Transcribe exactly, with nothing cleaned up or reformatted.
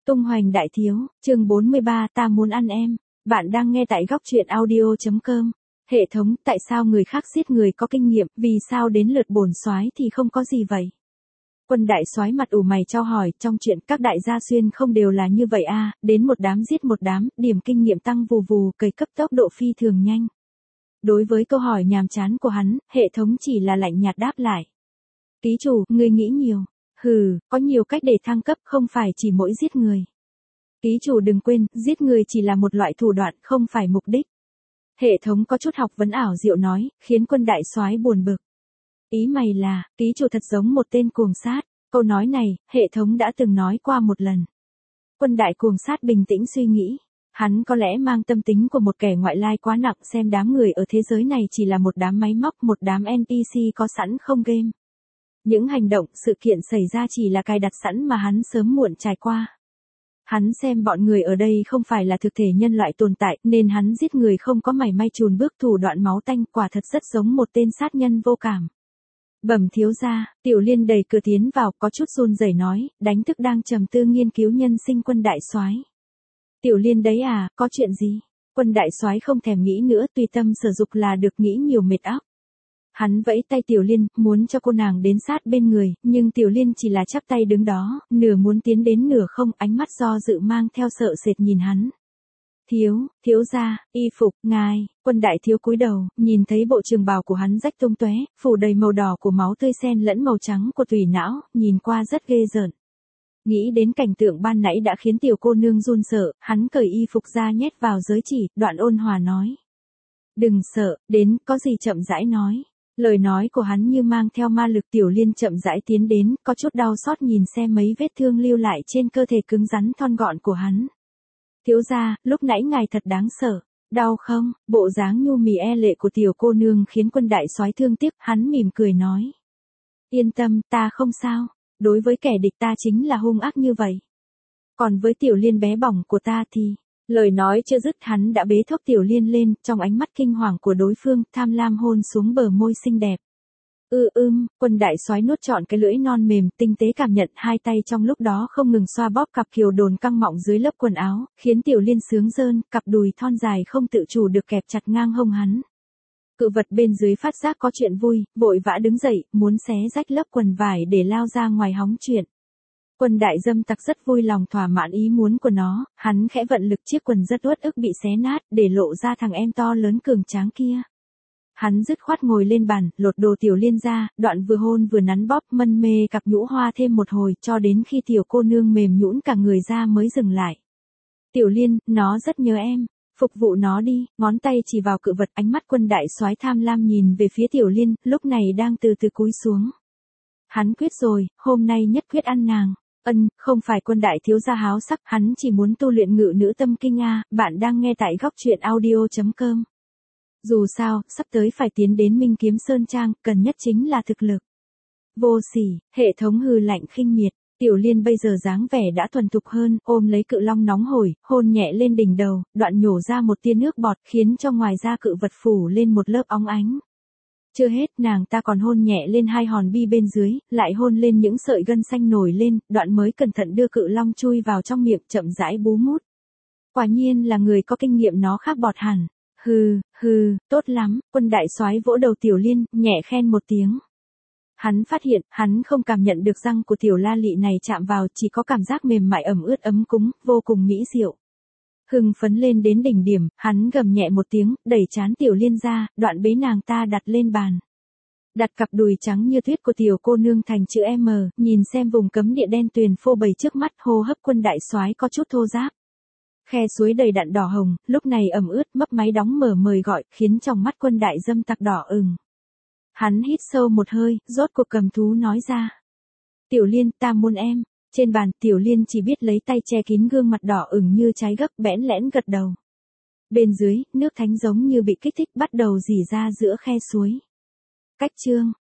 Tung hoành đại thiếu, chương bốn mươi ba ta muốn ăn em. Bạn đang nghe tại góc truyện audio chấm com. Hệ thống, tại sao người khác giết người có kinh nghiệm, vì sao đến lượt bổn soái thì không có gì vậy? Quân đại soái mặt ủ mày chau hỏi, trong chuyện các đại gia xuyên không đều là như vậy à, đến một đám giết một đám, điểm kinh nghiệm tăng vù vù, cày cấp tốc độ phi thường nhanh. Đối với câu hỏi nhàm chán của hắn, hệ thống chỉ là lạnh nhạt đáp lại. Ký chủ, ngươi nghĩ nhiều. Hừ, có nhiều cách để thăng cấp, không phải chỉ mỗi giết người. Ký chủ đừng quên, giết người chỉ là một loại thủ đoạn, không phải mục đích. Hệ thống có chút học vấn ảo diệu nói, khiến quân đại soái buồn bực. Ý mày là, ký chủ thật giống một tên cuồng sát. Câu nói này, hệ thống đã từng nói qua một lần. Quân đại cuồng sát bình tĩnh suy nghĩ. Hắn có lẽ mang tâm tính của một kẻ ngoại lai quá nặng, xem đám người ở thế giới này chỉ là một đám máy móc, một đám en pê xê có sẵn không game. Những hành động, sự kiện xảy ra chỉ là cài đặt sẵn mà hắn sớm muộn trải qua. Hắn xem bọn người ở đây không phải là thực thể nhân loại tồn tại, nên hắn giết người không có mảy may chùn bước thủ đoạn máu tanh, quả thật rất giống một tên sát nhân vô cảm. Bẩm thiếu gia, Tiểu Liên đẩy cửa tiến vào, có chút run rẩy nói, đánh thức đang trầm tư nghiên cứu nhân sinh quân đại soái. Tiểu Liên đấy à, có chuyện gì? Quân đại soái không thèm nghĩ nữa, tùy tâm sử dụng là được, nghĩ nhiều mệt óc. Hắn vẫy tay Tiểu Liên, muốn cho cô nàng đến sát bên người, nhưng Tiểu Liên chỉ là chắp tay đứng đó, nửa muốn tiến đến nửa không, ánh mắt do dự mang theo sợ sệt nhìn hắn. Thiếu, thiếu gia, y phục, ngài, quân đại thiếu cúi đầu, nhìn thấy bộ trường bào của hắn rách tung tóe, phủ đầy màu đỏ của máu tươi xen lẫn màu trắng của tủy não, nhìn qua rất ghê rợn. Nghĩ đến cảnh tượng ban nãy đã khiến tiểu cô nương run sợ, hắn cởi y phục ra nhét vào giới chỉ, đoạn ôn hòa nói. Đừng sợ, đến, có gì chậm rãi nói. Lời nói của hắn như mang theo ma lực. Tiểu Liên chậm rãi tiến đến, có chút đau xót nhìn xem mấy vết thương lưu lại trên cơ thể cứng rắn thon gọn của hắn. Thiếu gia, lúc nãy ngài thật đáng sợ. Đau không? Bộ dáng nhu mì e lệ của tiểu cô nương khiến quân đại soái thương tiếc, hắn mỉm cười nói. Yên tâm, ta không sao. Đối với kẻ địch ta chính là hung ác như vậy. Còn với Tiểu Liên bé bỏng của ta thì... Lời nói chưa dứt hắn đã bế thốc Tiểu Liên lên, trong ánh mắt kinh hoàng của đối phương, tham lam hôn xuống bờ môi xinh đẹp. Ư ừ, ưm, quân đại soái nuốt trọn cái lưỡi non mềm, tinh tế cảm nhận, hai tay trong lúc đó không ngừng xoa bóp cặp kiều đồn căng mọng dưới lớp quần áo, khiến Tiểu Liên sướng rơn, cặp đùi thon dài không tự chủ được kẹp chặt ngang hông hắn. Cự vật bên dưới phát giác có chuyện vui, vội vã đứng dậy, muốn xé rách lớp quần vải để lao ra ngoài hóng chuyện. Quân đại dâm tặc rất vui lòng thỏa mãn ý muốn của nó, hắn khẽ vận lực chiếc quần rất uất ức bị xé nát, để lộ ra thằng em to lớn cường tráng kia. Hắn dứt khoát ngồi lên bàn, lột đồ Tiểu Liên ra, đoạn vừa hôn vừa nắn bóp, mân mê cặp nhũ hoa thêm một hồi, cho đến khi tiểu cô nương mềm nhũn cả người ra mới dừng lại. Tiểu Liên, nó rất nhớ em, phục vụ nó đi, ngón tay chỉ vào cự vật, ánh mắt quân đại soái tham lam nhìn về phía Tiểu Liên, lúc này đang từ từ cúi xuống. Hắn quyết rồi, hôm nay nhất quyết ăn nàng. Ân, không phải quân đại thiếu gia háo sắc, hắn chỉ muốn tu luyện ngự nữ tâm kinh a. Bạn đang nghe tại góc truyện audio chấm com. Dù sao, sắp tới phải tiến đến Minh Kiếm Sơn Trang, cần nhất chính là thực lực. Vô sỉ, hệ thống hừ lạnh khinh miệt. Tiểu Liên bây giờ dáng vẻ đã thuần thục hơn, ôm lấy cự long nóng hổi, hôn nhẹ lên đỉnh đầu, đoạn nhổ ra một tia nước bọt, khiến cho ngoài da cự vật phủ lên một lớp óng ánh. Chưa hết, nàng ta còn hôn nhẹ lên hai hòn bi bên dưới, lại hôn lên những sợi gân xanh nổi lên, đoạn mới cẩn thận đưa cự long chui vào trong miệng, chậm rãi bú mút. Quả nhiên là người có kinh nghiệm, nó khác bọt hẳn. Hừ, hừ, tốt lắm, quân đại soái vỗ đầu Tiểu Liên, nhẹ khen một tiếng. Hắn phát hiện, hắn không cảm nhận được răng của tiểu la lị này chạm vào, chỉ có cảm giác mềm mại ẩm ướt ấm cúng, vô cùng mỹ diệu. Hưng phấn lên đến đỉnh điểm, hắn gầm nhẹ một tiếng, đẩy trán Tiểu Liên ra, đoạn bế nàng ta đặt lên bàn. Đặt cặp đùi trắng như tuyết của tiểu cô nương thành chữ M, nhìn xem vùng cấm địa đen tuyền phô bày trước mắt, hô hấp quân đại soái có chút thô ráp. Khe suối đầy đặn đỏ hồng, lúc này ẩm ướt, mấp máy đóng mở mời gọi, khiến trong mắt quân đại dâm tặc đỏ ửng. Hắn hít sâu một hơi, rốt cuộc cầm thú nói ra. Tiểu Liên, ta muốn em. Trên bàn, Tiểu Liên chỉ biết lấy tay che kín gương mặt đỏ ửng như trái gấc, bẽn lẽn gật đầu. Bên dưới, nước thánh giống như bị kích thích bắt đầu rỉ ra giữa khe suối. Cách chương,